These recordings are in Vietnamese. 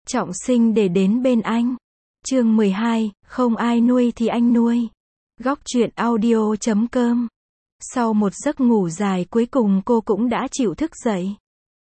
trọng sinh để đến bên anh. Chương 12, không ai nuôi thì anh nuôi. Góc truyện audio.com. Sau một giấc ngủ dài cuối cùng cô cũng đã chịu thức dậy.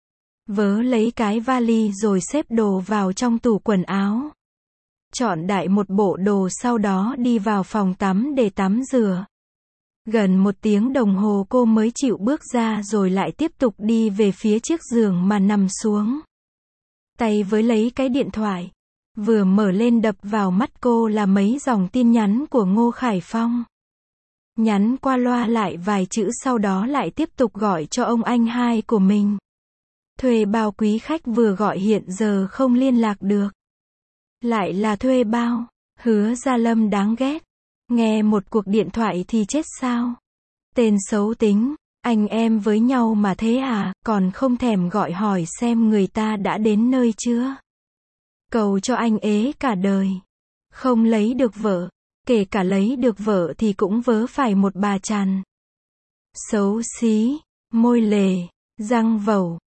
Vớ lấy cái vali rồi xếp đồ vào trong tủ quần áo. Chọn đại một bộ đồ sau đó đi vào phòng tắm để tắm rửa. Gần 1 tiếng đồng hồ cô mới chịu bước ra rồi lại tiếp tục đi về phía chiếc giường mà nằm xuống. Tay với lấy cái điện thoại. Vừa mở lên đập vào mắt cô là mấy dòng tin nhắn của Ngô Khải Phong. Nhắn qua loa lại vài chữ sau đó lại tiếp tục gọi cho ông anh hai của mình. Thuê bao quý khách vừa gọi hiện giờ không liên lạc được. Lại là thuê bao. Hứa Gia Lâm đáng ghét. Nghe một cuộc điện thoại thì chết sao? Tên xấu tính. Anh em với nhau mà thế à, còn không thèm gọi hỏi xem người ta đã đến nơi chưa? Cầu cho anh ế cả đời. Không lấy được vợ. Kể cả lấy được vợ thì cũng vớ phải một bà chằn. Xấu xí. Môi lề. Răng vẩu.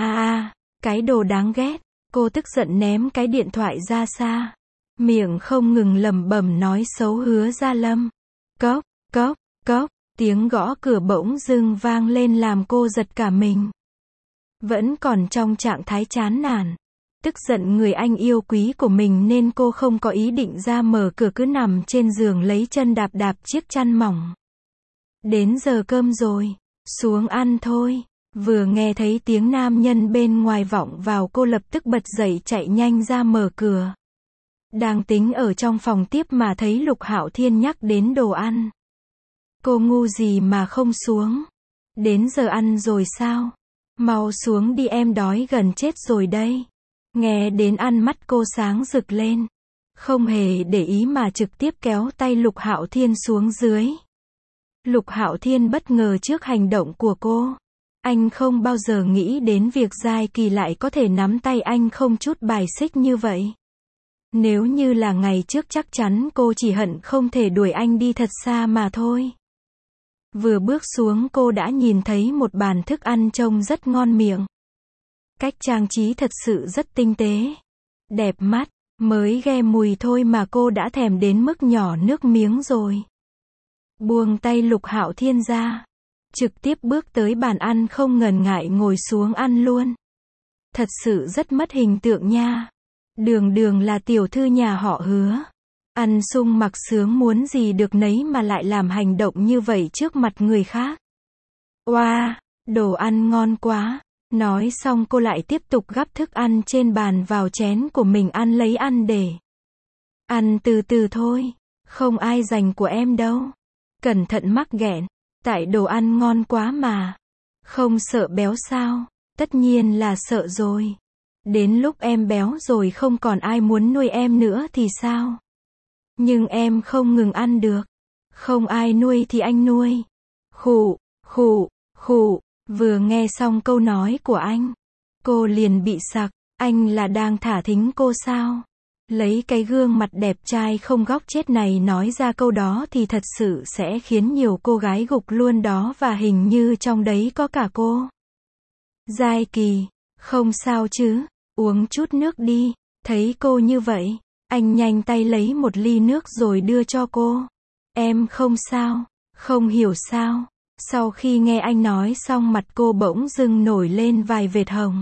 Cái đồ đáng ghét. Cô tức giận ném cái điện thoại ra xa. Miệng không ngừng lẩm bẩm nói xấu Hứa Gia Lâm. Cốc, cốc, cốc. Tiếng gõ cửa bỗng dưng vang lên làm cô giật cả mình. Vẫn còn trong trạng thái chán nản. Tức giận người anh yêu quý của mình nên cô không có ý định ra mở cửa, cứ nằm trên giường lấy chân đạp đạp chiếc chăn mỏng. Đến giờ cơm rồi. Xuống ăn thôi. Vừa nghe thấy tiếng nam nhân bên ngoài vọng vào cô lập tức bật dậy chạy nhanh ra mở cửa. Đang tính ở trong phòng tiếp mà thấy Lục Hạo Thiên nhắc đến đồ ăn. Cô ngu gì mà không xuống. Đến giờ ăn rồi sao? Mau xuống đi em đói gần chết rồi đây. Nghe đến ăn mắt cô sáng rực lên. Không hề để ý mà trực tiếp kéo tay Lục Hạo Thiên xuống dưới. Lục Hạo Thiên bất ngờ trước hành động của cô. Anh không bao giờ nghĩ đến việc Giai Kỳ lại có thể nắm tay anh không chút bài xích như vậy. Nếu như là ngày trước chắc chắn cô chỉ hận không thể đuổi anh đi thật xa mà thôi. Vừa bước xuống cô đã nhìn thấy một bàn thức ăn trông rất ngon miệng. Cách trang trí thật sự rất tinh tế. Đẹp mắt, mới ghe mùi thôi mà cô đã thèm đến mức nhỏ nước miếng rồi. Buông tay Lục Hạo Thiên ra. Trực tiếp bước tới bàn ăn không ngần ngại ngồi xuống ăn luôn. Thật sự rất mất hình tượng nha. Đường đường là tiểu thư nhà họ Hứa. Ăn sung mặc sướng muốn gì được nấy mà lại làm hành động như vậy trước mặt người khác. Wow, đồ ăn ngon quá. Nói xong cô lại tiếp tục gắp thức ăn trên bàn vào chén của mình ăn lấy ăn để. Ăn từ từ thôi. Không ai giành của em đâu. Cẩn thận mắc nghẹn. Tại đồ ăn ngon quá mà. Không sợ béo sao? Tất nhiên là sợ rồi. Đến lúc em béo rồi không còn ai muốn nuôi em nữa thì sao? Nhưng em không ngừng ăn được. Không ai nuôi thì anh nuôi. Khụ, khụ, khụ. Vừa nghe xong câu nói của anh, cô liền bị sặc. Anh là đang thả thính cô sao? Lấy cái gương mặt đẹp trai không góc chết này nói ra câu đó thì thật sự sẽ khiến nhiều cô gái gục luôn đó, và hình như trong đấy có cả cô. Giai Kỳ, không sao chứ? Uống chút nước đi. Thấy cô như vậy, anh nhanh tay lấy một ly nước rồi đưa cho cô. Em không sao, không hiểu sao. Sau khi nghe anh nói xong mặt cô bỗng dưng nổi lên vài vệt hồng.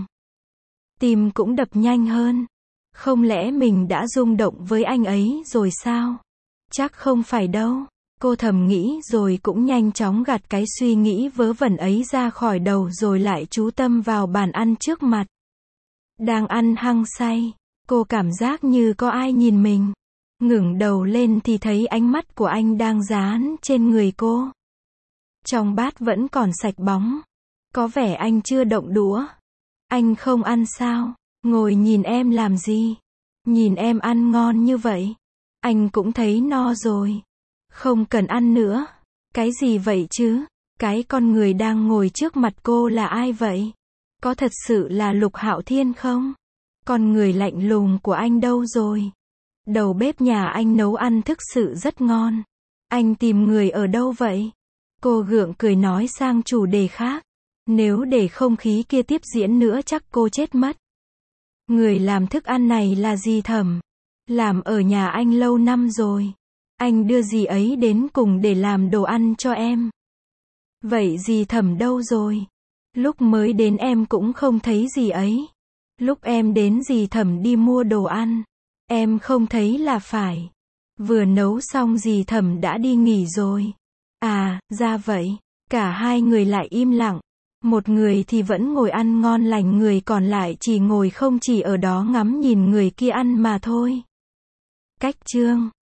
Tim cũng đập nhanh hơn. Không lẽ mình đã rung động với anh ấy rồi sao? Chắc không phải đâu. Cô thầm nghĩ rồi cũng nhanh chóng gạt cái suy nghĩ vớ vẩn ấy ra khỏi đầu rồi lại chú tâm vào bàn ăn trước mặt. Đang ăn hăng say, cô cảm giác như có ai nhìn mình. Ngẩng đầu lên thì thấy ánh mắt của anh đang dán trên người cô. Trong bát vẫn còn sạch bóng. Có vẻ anh chưa động đũa. Anh không ăn sao? Ngồi nhìn em làm gì? Nhìn em ăn ngon như vậy. Anh cũng thấy no rồi. Không cần ăn nữa. Cái gì vậy chứ? Cái con người đang ngồi trước mặt cô là ai vậy? Có thật sự là Lục Hạo Thiên không? Con người lạnh lùng của anh đâu rồi? Đầu bếp nhà anh nấu ăn thực sự rất ngon. Anh tìm người ở đâu vậy? Cô gượng cười nói sang chủ đề khác. Nếu để không khí kia tiếp diễn nữa chắc cô chết mất. Người làm thức ăn này là dì Thẩm. Làm ở nhà anh lâu năm rồi. Anh đưa dì ấy đến cùng để làm đồ ăn cho em. Vậy dì Thẩm đâu rồi? Lúc mới đến em cũng không thấy dì ấy. Lúc em đến dì Thẩm đi mua đồ ăn. Em không thấy là phải. Vừa nấu xong dì Thẩm đã đi nghỉ rồi. À, ra vậy. Cả hai người lại im lặng. Một người thì vẫn ngồi ăn ngon lành, người còn lại chỉ ngồi không chỉ ở đó ngắm nhìn người kia ăn mà thôi. Cách chương